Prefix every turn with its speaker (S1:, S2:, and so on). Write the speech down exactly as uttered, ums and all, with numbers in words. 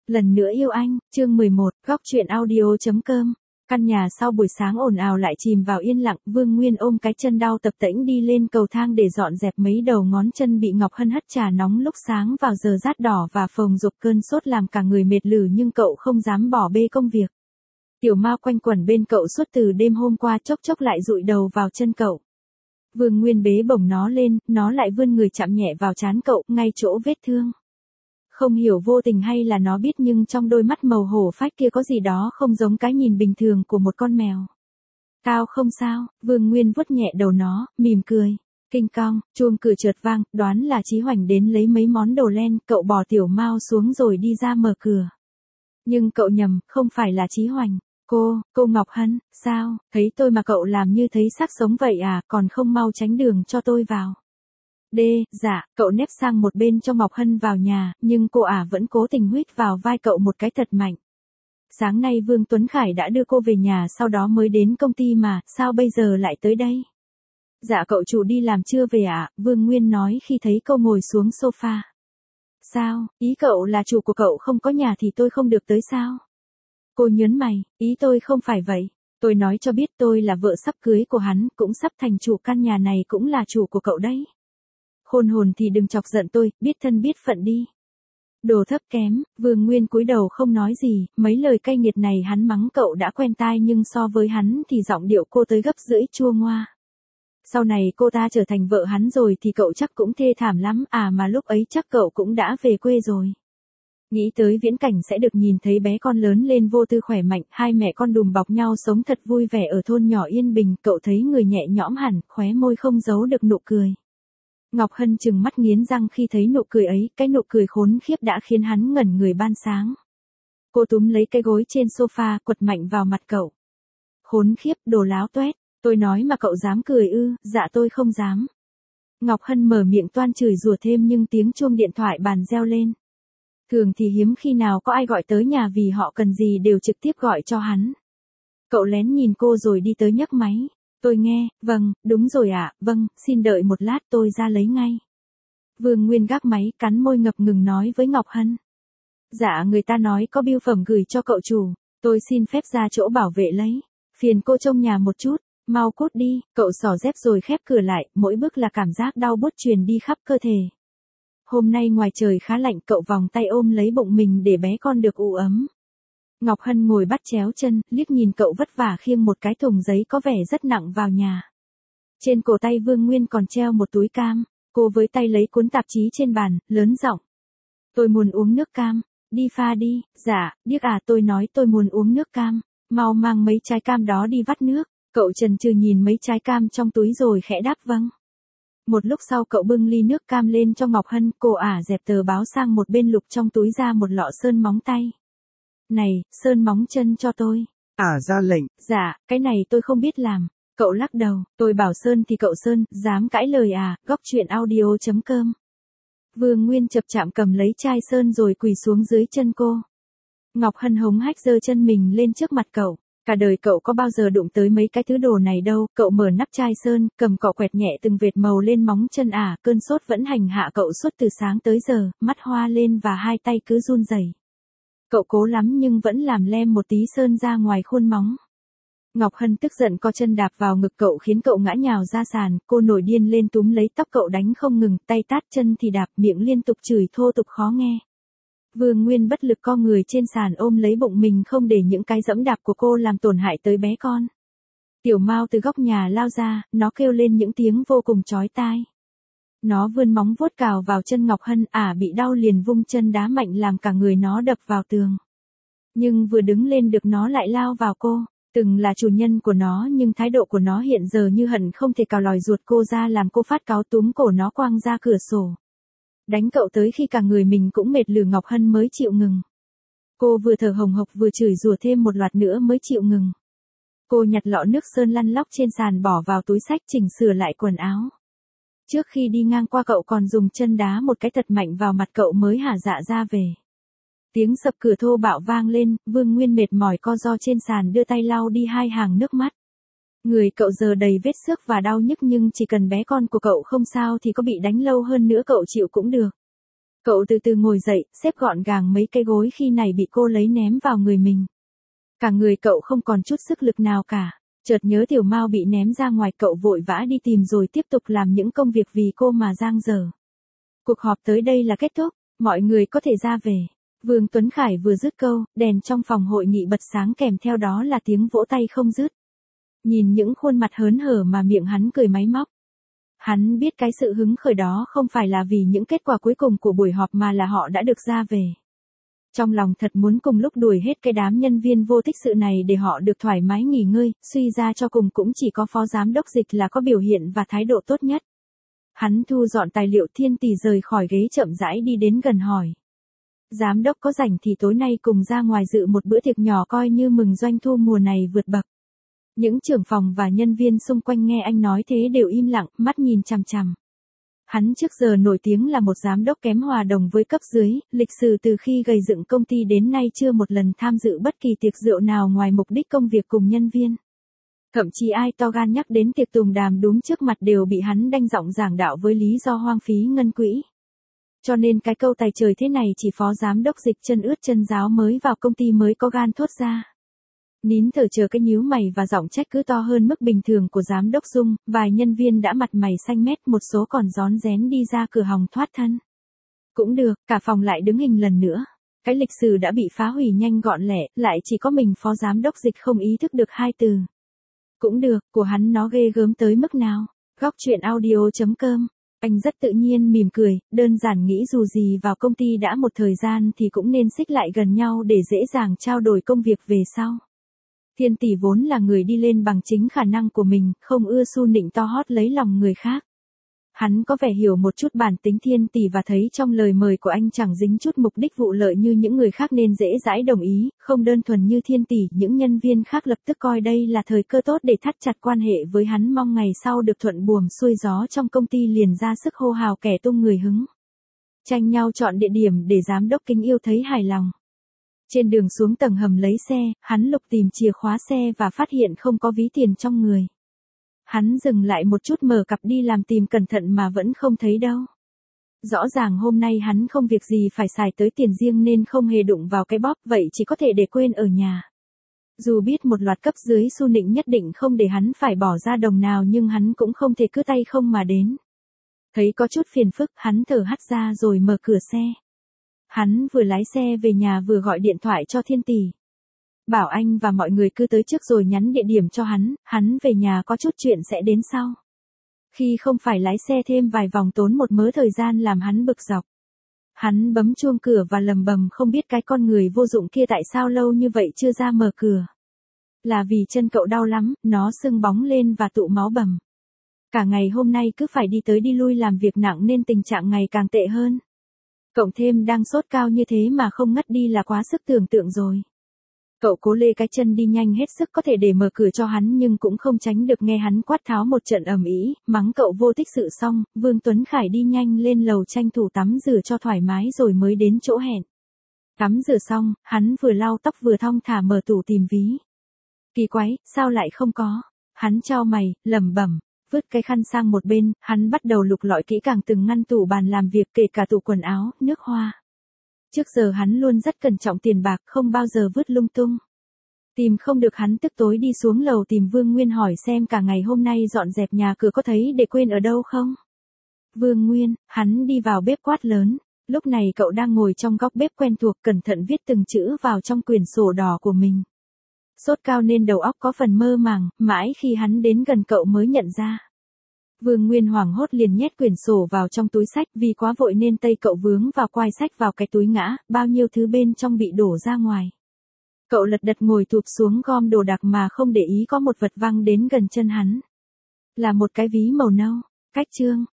S1: Lần nữa yêu anh, chương mười một, góc truyện audio.com. Căn nhà sau buổi sáng ồn ào lại chìm vào yên lặng, Vương Nguyên ôm cái chân đau tập tễnh đi lên cầu thang để dọn dẹp mấy đầu ngón chân bị Ngọc Hân hất trà nóng lúc sáng vào giờ rát đỏ và phồng rộp cơn sốt làm cả người mệt lử nhưng cậu không dám bỏ bê công việc. Tiểu Mao quanh quẩn bên cậu suốt từ đêm hôm qua chốc chốc lại dụi đầu vào chân cậu. Vương Nguyên bế bổng nó lên, nó lại vươn người chạm nhẹ vào trán cậu, ngay chỗ vết thương. Không hiểu vô tình hay là nó biết nhưng trong đôi mắt màu hổ phách kia có gì đó không giống cái nhìn bình thường của một con mèo. Cao không sao, Vương Nguyên vuốt nhẹ đầu nó, mỉm cười. Kinh cong, chuông cửa chợt vang, đoán là Chí Hoành đến lấy mấy món đồ len, cậu bỏ Tiểu Mao xuống rồi đi ra mở cửa. Nhưng cậu nhầm, không phải là Chí Hoành. Cô, cô Ngọc Hân, sao, thấy tôi mà cậu làm như thấy xác sống vậy à, còn không mau tránh đường cho tôi vào. Đê, dạ, cậu nép sang một bên cho Ngọc Hân vào nhà, nhưng cô ả vẫn cố tình huýt vào vai cậu một cái thật mạnh. Sáng nay Vương Tuấn Khải đã đưa cô về nhà sau đó mới đến công ty mà, sao bây giờ lại tới đây? Dạ cậu chủ đi làm chưa về ạ, à? Vương Nguyên nói khi thấy cô ngồi xuống sofa. Sao, ý cậu là chủ của cậu không có nhà thì tôi không được tới sao? Cô nhớn mày, ý tôi không phải vậy. Tôi nói cho biết tôi là vợ sắp cưới của hắn, cũng sắp thành chủ căn nhà này cũng là chủ của cậu đấy. Khôn hồn thì đừng chọc giận tôi, biết thân biết phận đi. Đồ thấp kém, Vương Nguyên cúi đầu không nói gì, mấy lời cay nghiệt này hắn mắng cậu đã quen tai nhưng so với hắn thì giọng điệu cô tới gấp rưỡi chua ngoa. Sau này cô ta trở thành vợ hắn rồi thì cậu chắc cũng thê thảm lắm, à mà lúc ấy chắc cậu cũng đã về quê rồi. Nghĩ tới viễn cảnh sẽ được nhìn thấy bé con lớn lên vô tư khỏe mạnh, hai mẹ con đùm bọc nhau sống thật vui vẻ ở thôn nhỏ yên bình, cậu thấy người nhẹ nhõm hẳn, khóe môi không giấu được nụ cười. Ngọc Hân trừng mắt nghiến răng khi thấy nụ cười ấy, cái nụ cười khốn khiếp đã khiến hắn ngẩn người ban sáng. Cô túm lấy cái gối trên sofa, quật mạnh vào mặt cậu. Khốn khiếp, đồ láo toét, tôi nói mà cậu dám cười ư, dạ tôi không dám. Ngọc Hân mở miệng toan chửi rủa thêm nhưng tiếng chuông điện thoại bàn reo lên. Thường thì hiếm khi nào có ai gọi tới nhà vì họ cần gì đều trực tiếp gọi cho hắn. Cậu lén nhìn cô rồi đi tới nhấc máy. Tôi nghe, vâng, đúng rồi ạ, à, vâng, xin đợi một lát tôi ra lấy ngay. Vương Nguyên gác máy, cắn môi ngập ngừng nói với Ngọc Hân. Dạ người ta nói có bưu phẩm gửi cho cậu chủ, tôi xin phép ra chỗ bảo vệ lấy. Phiền cô trông nhà một chút, mau cút đi, cậu xỏ dép rồi khép cửa lại, mỗi bước là cảm giác đau buốt truyền đi khắp cơ thể. Hôm nay ngoài trời khá lạnh, cậu vòng tay ôm lấy bụng mình để bé con được ủ ấm. Ngọc Hân ngồi bắt chéo chân, liếc nhìn cậu vất vả khiêng một cái thùng giấy có vẻ rất nặng vào nhà. Trên cổ tay Vương Nguyên còn treo một túi cam, cô với tay lấy cuốn tạp chí trên bàn, lớn giọng. Tôi muốn uống nước cam, đi pha đi, dạ, điếc à tôi nói tôi muốn uống nước cam, mau mang mấy trái cam đó đi vắt nước, cậu chần chừ nhìn mấy trái cam trong túi rồi khẽ đáp vâng. Một lúc sau cậu bưng ly nước cam lên cho Ngọc Hân, cô ả dẹp tờ báo sang một bên lục trong túi ra một lọ sơn móng tay. Này, sơn móng chân cho tôi.
S2: À ra lệnh.
S1: Dạ, cái này tôi không biết làm. Cậu lắc đầu, tôi bảo sơn thì cậu sơn, dám cãi lời à, góc truyện audio.com. Vương Nguyên chập chạm cầm lấy chai sơn rồi quỳ xuống dưới chân cô. Ngọc Hân hống hách giơ chân mình lên trước mặt cậu. Cả đời cậu có bao giờ đụng tới mấy cái thứ đồ này đâu, cậu mở nắp chai sơn, cầm cọ quẹt nhẹ từng vệt màu lên móng chân ả, cơn sốt vẫn hành hạ cậu suốt từ sáng tới giờ, mắt hoa lên và hai tay cứ run rẩy. Cậu cố lắm nhưng vẫn làm lem một tí sơn ra ngoài khuôn móng. Ngọc Hân tức giận co chân đạp vào ngực cậu khiến cậu ngã nhào ra sàn, cô nổi điên lên túm lấy tóc cậu đánh không ngừng, tay tát chân thì đạp, miệng liên tục chửi thô tục khó nghe. Vương Nguyên bất lực co người trên sàn ôm lấy bụng mình không để những cái dẫm đạp của cô làm tổn hại tới bé con. Tiểu Mao từ góc nhà lao ra, nó kêu lên những tiếng vô cùng chói tai. Nó vươn móng vuốt cào vào chân Ngọc Hân, ả bị đau liền vung chân đá mạnh làm cả người nó đập vào tường. Nhưng vừa đứng lên được nó lại lao vào cô, từng là chủ nhân của nó nhưng thái độ của nó hiện giờ như hận không thể cào lòi ruột cô ra làm cô phát cáu túm cổ nó quăng ra cửa sổ. Đánh cậu tới khi cả người mình cũng mệt lử Ngọc Hân mới chịu ngừng. Cô vừa thở hồng hộc vừa chửi rủa thêm một loạt nữa mới chịu ngừng. Cô nhặt lọ nước sơn lăn lóc trên sàn bỏ vào túi xách chỉnh sửa lại quần áo. Trước khi đi ngang qua cậu còn dùng chân đá một cái thật mạnh vào mặt cậu mới hả dạ ra về. Tiếng sập cửa thô bạo vang lên, Vương Nguyên mệt mỏi co ro trên sàn đưa tay lau đi hai hàng nước mắt. Người cậu giờ đầy vết xước và đau nhức nhưng chỉ cần bé con của cậu không sao thì có bị đánh lâu hơn nữa cậu chịu cũng được. Cậu từ từ ngồi dậy, xếp gọn gàng mấy cái gối khi này bị cô lấy ném vào người mình. Cả người cậu không còn chút sức lực nào cả. Chợt nhớ Tiểu Mao bị ném ra ngoài, cậu vội vã đi tìm rồi tiếp tục làm những công việc vì cô mà giang dở. Cuộc họp tới đây là kết thúc, mọi người có thể ra về. Vương Tuấn Khải vừa dứt câu, đèn trong phòng hội nghị bật sáng kèm theo đó là tiếng vỗ tay không dứt. Nhìn những khuôn mặt hớn hở mà miệng hắn cười máy móc. Hắn biết cái sự hứng khởi đó không phải là vì những kết quả cuối cùng của buổi họp mà là họ đã được ra về. Trong lòng thật muốn cùng lúc đuổi hết cái đám nhân viên vô tích sự này để họ được thoải mái nghỉ ngơi, suy ra cho cùng cũng chỉ có phó giám đốc Dịch là có biểu hiện và thái độ tốt nhất. Hắn thu dọn tài liệu, Thiên Tỷ rời khỏi ghế chậm rãi đi đến gần hỏi. Giám đốc có rảnh thì tối nay cùng ra ngoài dự một bữa tiệc nhỏ coi như mừng doanh thu mùa này vượt bậc. Những trưởng phòng và nhân viên xung quanh nghe anh nói thế đều im lặng, mắt nhìn chằm chằm. Hắn trước giờ nổi tiếng là một giám đốc kém hòa đồng với cấp dưới, lịch sử từ khi gây dựng công ty đến nay chưa một lần tham dự bất kỳ tiệc rượu nào ngoài mục đích công việc cùng nhân viên. Thậm chí ai to gan nhắc đến tiệc tùng đàm đúng trước mặt đều bị hắn đanh giọng giảng đạo với lý do hoang phí ngân quỹ. Cho nên cái câu tài trời thế này chỉ phó giám đốc Dịch chân ướt chân ráo mới vào công ty mới có gan thốt ra. Nín thở chờ cái nhíu mày và giọng trách cứ to hơn mức bình thường của giám đốc Dung, vài nhân viên đã mặt mày xanh mét, một số còn rón rén đi ra cửa hòng thoát thân. Cũng được, cả phòng lại đứng hình lần nữa. Cái lịch sử đã bị phá hủy nhanh gọn lẹ, lại chỉ có mình phó giám đốc Dịch không ý thức được hai từ. Cũng được, của hắn nó ghê gớm tới mức nào. Góc truyện audio chấm com. Anh rất tự nhiên mỉm cười, đơn giản nghĩ dù gì vào công ty đã một thời gian thì cũng nên xích lại gần nhau để dễ dàng trao đổi công việc về sau. Thiên Tỷ vốn là người đi lên bằng chính khả năng của mình, không ưa su nịnh to hót lấy lòng người khác. Hắn có vẻ hiểu một chút bản tính Thiên Tỷ và thấy trong lời mời của anh chẳng dính chút mục đích vụ lợi như những người khác nên dễ dãi đồng ý, không đơn thuần như Thiên Tỷ, những nhân viên khác lập tức coi đây là thời cơ tốt để thắt chặt quan hệ với hắn, mong ngày sau được thuận buồm xuôi gió trong công ty liền ra sức hô hào kẻ tung người hứng. Tranh nhau chọn địa điểm để giám đốc Kính Yêu thấy hài lòng. Trên đường xuống tầng hầm lấy xe, hắn lục tìm chìa khóa xe và phát hiện không có ví tiền trong người. Hắn dừng lại một chút, mở cặp đi làm tìm cẩn thận mà vẫn không thấy đâu. Rõ ràng hôm nay hắn không việc gì phải xài tới tiền riêng nên không hề đụng vào cái bóp, vậy chỉ có thể để quên ở nhà. Dù biết một loạt cấp dưới su nịnh nhất định không để hắn phải bỏ ra đồng nào nhưng hắn cũng không thể cứ tay không mà đến. Thấy có chút phiền phức, hắn thở hắt ra rồi mở cửa xe. Hắn vừa lái xe về nhà vừa gọi điện thoại cho Thiên Tỷ. Bảo anh và mọi người cứ tới trước rồi nhắn địa điểm cho hắn, hắn về nhà có chút chuyện sẽ đến sau. Khi không phải lái xe thêm vài vòng tốn một mớ thời gian làm hắn bực dọc. Hắn bấm chuông cửa và lầm bầm không biết cái con người vô dụng kia tại sao lâu như vậy chưa ra mở cửa. Là vì chân cậu đau lắm, nó sưng bóng lên và tụ máu bầm. Cả ngày hôm nay cứ phải đi tới đi lui làm việc nặng nên tình trạng ngày càng tệ hơn. Cộng thêm đang sốt cao như thế mà không ngất đi là quá sức tưởng tượng rồi. Cậu cố lê cái chân đi nhanh hết sức có thể để mở cửa cho hắn nhưng cũng không tránh được nghe hắn quát tháo một trận ầm ĩ, mắng cậu vô tích sự xong, Vương Tuấn Khải đi nhanh lên lầu tranh thủ tắm rửa cho thoải mái rồi mới đến chỗ hẹn. Tắm rửa xong, hắn vừa lau tóc vừa thong thả mở tủ tìm ví. Kỳ quái, sao lại không có? Hắn chau mày, lẩm bẩm. Vứt cái khăn sang một bên, hắn bắt đầu lục lọi kỹ càng từng ngăn tủ bàn làm việc kể cả tủ quần áo, nước hoa. Trước giờ hắn luôn rất cẩn trọng tiền bạc, không bao giờ vứt lung tung. Tìm không được hắn tức tối đi xuống lầu tìm Vương Nguyên hỏi xem cả ngày hôm nay dọn dẹp nhà cửa có thấy để quên ở đâu không. Vương Nguyên, hắn đi vào bếp quát lớn. Lúc này cậu đang ngồi trong góc bếp quen thuộc cẩn thận viết từng chữ vào trong quyển sổ đỏ của mình. Sốt cao nên đầu óc có phần mơ màng, mãi khi hắn đến gần cậu mới nhận ra. Vương Nguyên hoảng hốt liền nhét quyển sổ vào trong túi sách vì quá vội nên tay cậu vướng vào quai sách vào cái túi ngã, bao nhiêu thứ bên trong bị đổ ra ngoài. Cậu lật đật ngồi thụp xuống gom đồ đạc mà không để ý có một vật văng đến gần chân hắn. Là một cái ví màu nâu. Cách chương,